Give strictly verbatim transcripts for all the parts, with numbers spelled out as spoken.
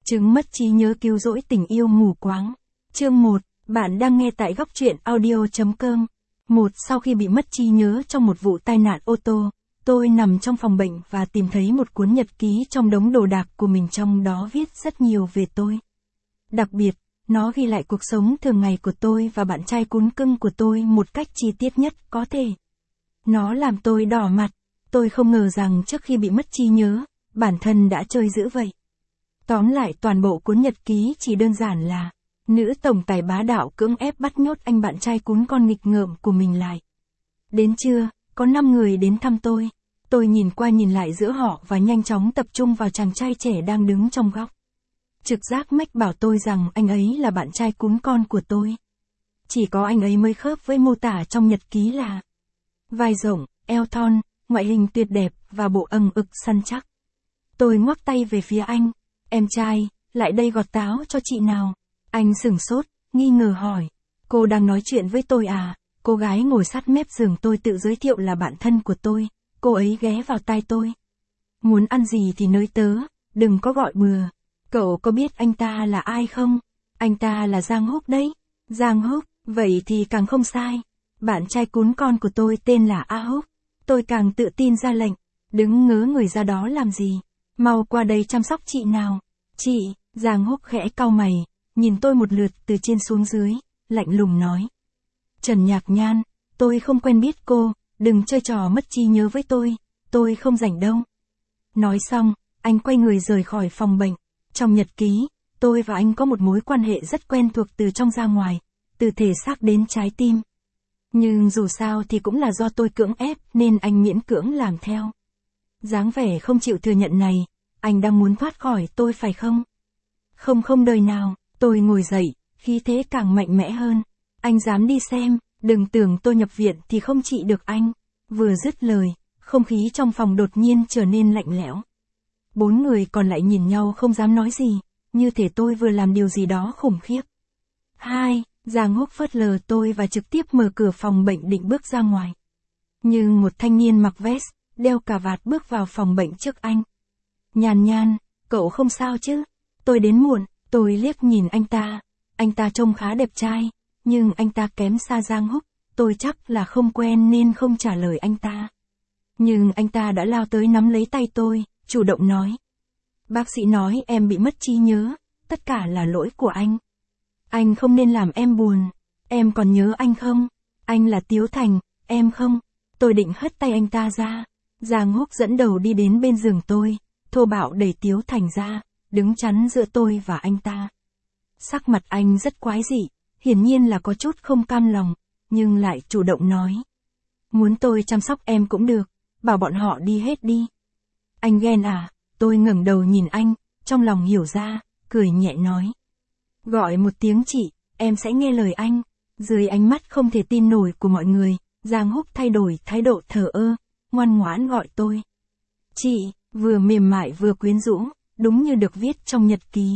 Chứng mất trí nhớ cứu rỗi tình yêu mù quáng. Chương một, bạn đang nghe tại góc truyện audio chấm com. Một, sau khi bị mất trí nhớ trong một vụ tai nạn ô tô, tôi nằm trong phòng bệnh và tìm thấy một cuốn nhật ký trong đống đồ đạc của mình, trong đó viết rất nhiều về tôi. Đặc biệt, nó ghi lại cuộc sống thường ngày của tôi và bạn trai cún cưng của tôi một cách chi tiết nhất có thể. Nó làm tôi đỏ mặt, tôi không ngờ rằng trước khi bị mất trí nhớ, bản thân đã chơi dữ vậy. Tóm lại, toàn bộ cuốn nhật ký chỉ đơn giản là nữ tổng tài bá đạo cưỡng ép bắt nhốt anh bạn trai cún con nghịch ngợm của mình lại. Đến trưa, có năm người đến thăm tôi. Tôi nhìn qua nhìn lại giữa họ và nhanh chóng tập trung vào chàng trai trẻ đang đứng trong góc. Trực giác mách bảo tôi rằng anh ấy là bạn trai cún con của tôi. Chỉ có anh ấy mới khớp với mô tả trong nhật ký là vai rộng, eo thon, ngoại hình tuyệt đẹp và bộ âng ực săn chắc. Tôi ngoắc tay về phía anh. Em trai, lại đây gọt táo cho chị nào. Anh sửng sốt, nghi ngờ hỏi. Cô đang nói chuyện với tôi à? Cô gái ngồi sát mép giường tôi tự giới thiệu là bạn thân của tôi. Cô ấy ghé vào tai tôi. Muốn ăn gì thì nơi tớ, đừng có gọi bừa. Cậu có biết anh ta là ai không? Anh ta là Giang Húc đấy. Giang Húc, vậy thì càng không sai. Bạn trai cún con của tôi tên là A Húc. Tôi càng tự tin ra lệnh. Đứng ngớ người ra đó làm gì? Mau qua đây chăm sóc chị nào. Chị, Giang Húc khẽ cau mày, nhìn tôi một lượt từ trên xuống dưới, lạnh lùng nói. Trần Nhạc Nhan, tôi không quen biết cô, đừng chơi trò mất trí nhớ với tôi, tôi không rảnh đâu. Nói xong, anh quay người rời khỏi phòng bệnh. Trong nhật ký, tôi và anh có một mối quan hệ rất quen thuộc từ trong ra ngoài, từ thể xác đến trái tim. Nhưng dù sao thì cũng là do tôi cưỡng ép nên anh miễn cưỡng làm theo. Dáng vẻ không chịu thừa nhận này, anh đang muốn thoát khỏi tôi phải không? Không không đời nào, tôi ngồi dậy, khí thế càng mạnh mẽ hơn. Anh dám đi xem, đừng tưởng tôi nhập viện thì không trị được anh. Vừa dứt lời, không khí trong phòng đột nhiên trở nên lạnh lẽo. Bốn người còn lại nhìn nhau không dám nói gì, như thể tôi vừa làm điều gì đó khủng khiếp. Hai, Giang Húc phớt lờ tôi và trực tiếp mở cửa phòng bệnh định bước ra ngoài. Nhưng một thanh niên mặc vest, đeo cà vạt bước vào phòng bệnh trước anh. Nhàn Nhan, cậu không sao chứ? Tôi đến muộn, tôi liếc nhìn anh ta. Anh ta trông khá đẹp trai, nhưng anh ta kém xa Giang Húc, tôi chắc là không quen nên không trả lời anh ta. Nhưng anh ta đã lao tới nắm lấy tay tôi, chủ động nói. Bác sĩ nói em bị mất trí nhớ, tất cả là lỗi của anh. Anh không nên làm em buồn, em còn nhớ anh không? Anh là Tiếu Thành, em không? Tôi định hất tay anh ta ra. Giang Húc dẫn đầu đi đến bên giường tôi, thô bạo đẩy Tiếu Thành ra, đứng chắn giữa tôi và anh ta. Sắc mặt anh rất quái dị, hiển nhiên là có chút không cam lòng, nhưng lại chủ động nói. Muốn tôi chăm sóc em cũng được, bảo bọn họ đi hết đi. Anh ghen à? Tôi ngẩng đầu nhìn anh, trong lòng hiểu ra, cười nhẹ nói. Gọi một tiếng chị, em sẽ nghe lời anh. Dưới ánh mắt không thể tin nổi của mọi người, Giang Húc thay đổi thái độ thờ ơ, ngoan ngoãn gọi tôi. Chị, vừa mềm mại vừa quyến rũ, đúng như được viết trong nhật ký.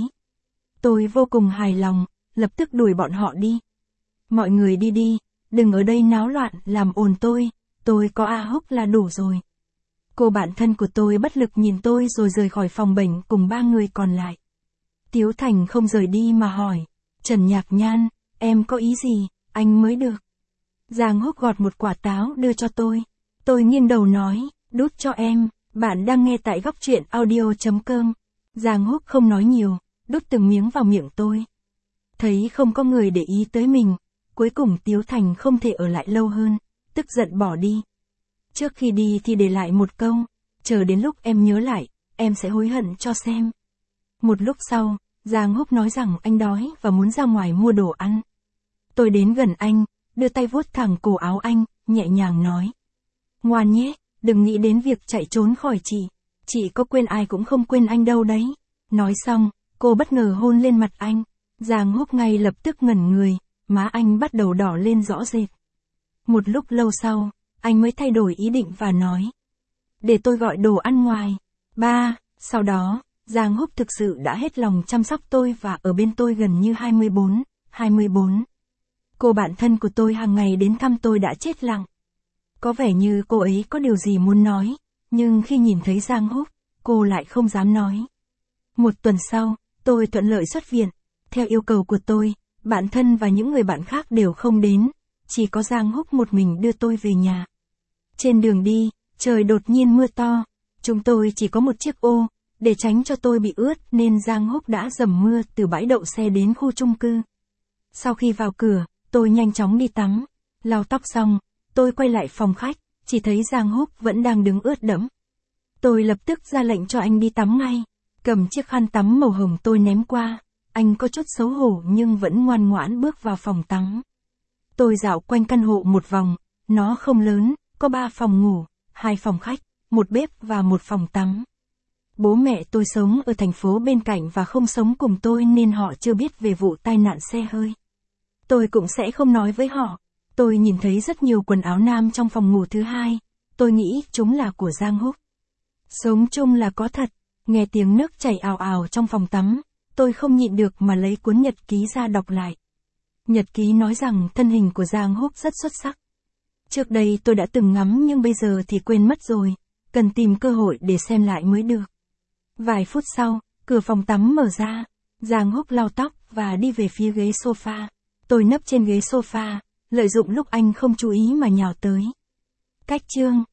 Tôi vô cùng hài lòng, lập tức đuổi bọn họ đi. Mọi người đi đi, đừng ở đây náo loạn làm ồn tôi, tôi có A Húc là đủ rồi. Cô bạn thân của tôi bất lực nhìn tôi rồi rời khỏi phòng bệnh cùng ba người còn lại. Tiếu Thành không rời đi mà hỏi, Trần Nhạc Nhan, em có ý gì, anh mới được. Giang Húc gọt một quả táo đưa cho tôi. Tôi nghiêng đầu nói, đút cho em, bạn đang nghe tại góc truyện audio chấm com. Giang Húc không nói nhiều, đút từng miếng vào miệng tôi. Thấy không có người để ý tới mình, cuối cùng Tiếu Thành không thể ở lại lâu hơn, tức giận bỏ đi. Trước khi đi thì để lại một câu, chờ đến lúc em nhớ lại, em sẽ hối hận cho xem. Một lúc sau, Giang Húc nói rằng anh đói và muốn ra ngoài mua đồ ăn. Tôi đến gần anh, đưa tay vuốt thẳng cổ áo anh, nhẹ nhàng nói. Ngoan nhé, đừng nghĩ đến việc chạy trốn khỏi chị. Chị có quên ai cũng không quên anh đâu đấy. Nói xong, cô bất ngờ hôn lên mặt anh. Giang Húc ngay lập tức ngẩn người, má anh bắt đầu đỏ lên rõ rệt. Một lúc lâu sau, anh mới thay đổi ý định và nói. Để tôi gọi đồ ăn ngoài. Ba, sau đó, Giang Húc thực sự đã hết lòng chăm sóc tôi và ở bên tôi gần như hai mươi bốn, hai mươi bốn. Cô bạn thân của tôi hàng ngày đến thăm tôi đã chết lặng. Có vẻ như cô ấy có điều gì muốn nói, nhưng khi nhìn thấy Giang Húc, cô lại không dám nói. Một tuần sau, Tôi thuận lợi xuất viện. Theo yêu cầu của tôi, bạn thân và những người bạn khác đều không đến, chỉ có Giang Húc một mình đưa tôi về nhà. Trên đường đi, trời đột nhiên mưa to, chúng tôi chỉ có một chiếc ô, để tránh cho tôi bị ướt nên Giang Húc đã dầm mưa từ bãi đậu xe đến khu chung cư. Sau khi vào cửa, tôi nhanh chóng đi tắm, lau tóc xong, tôi quay lại phòng khách, chỉ thấy Giang Húc vẫn đang đứng ướt đẫm. Tôi lập tức ra lệnh cho anh đi tắm ngay, cầm chiếc khăn tắm màu hồng tôi ném qua, anh có chút xấu hổ nhưng vẫn ngoan ngoãn bước vào phòng tắm. Tôi dạo quanh căn hộ một vòng, nó không lớn, có ba phòng ngủ, hai phòng khách, một bếp và một phòng tắm. Bố mẹ tôi sống ở thành phố bên cạnh và không sống cùng tôi nên họ chưa biết về vụ tai nạn xe hơi. Tôi cũng sẽ không nói với họ. Tôi nhìn thấy rất nhiều quần áo nam trong phòng ngủ thứ hai, tôi nghĩ chúng là của Giang Húc. Sống chung là có thật, nghe tiếng nước chảy ào ào trong phòng tắm, tôi không nhịn được mà lấy cuốn nhật ký ra đọc lại. Nhật ký nói rằng thân hình của Giang Húc rất xuất sắc. Trước đây tôi đã từng ngắm nhưng bây giờ thì quên mất rồi, cần tìm cơ hội để xem lại mới được. Vài phút sau, cửa phòng tắm mở ra, Giang Húc lau tóc và đi về phía ghế sofa. Tôi nấp trên ghế sofa, lợi dụng lúc anh không chú ý mà nhào tới. Cách chương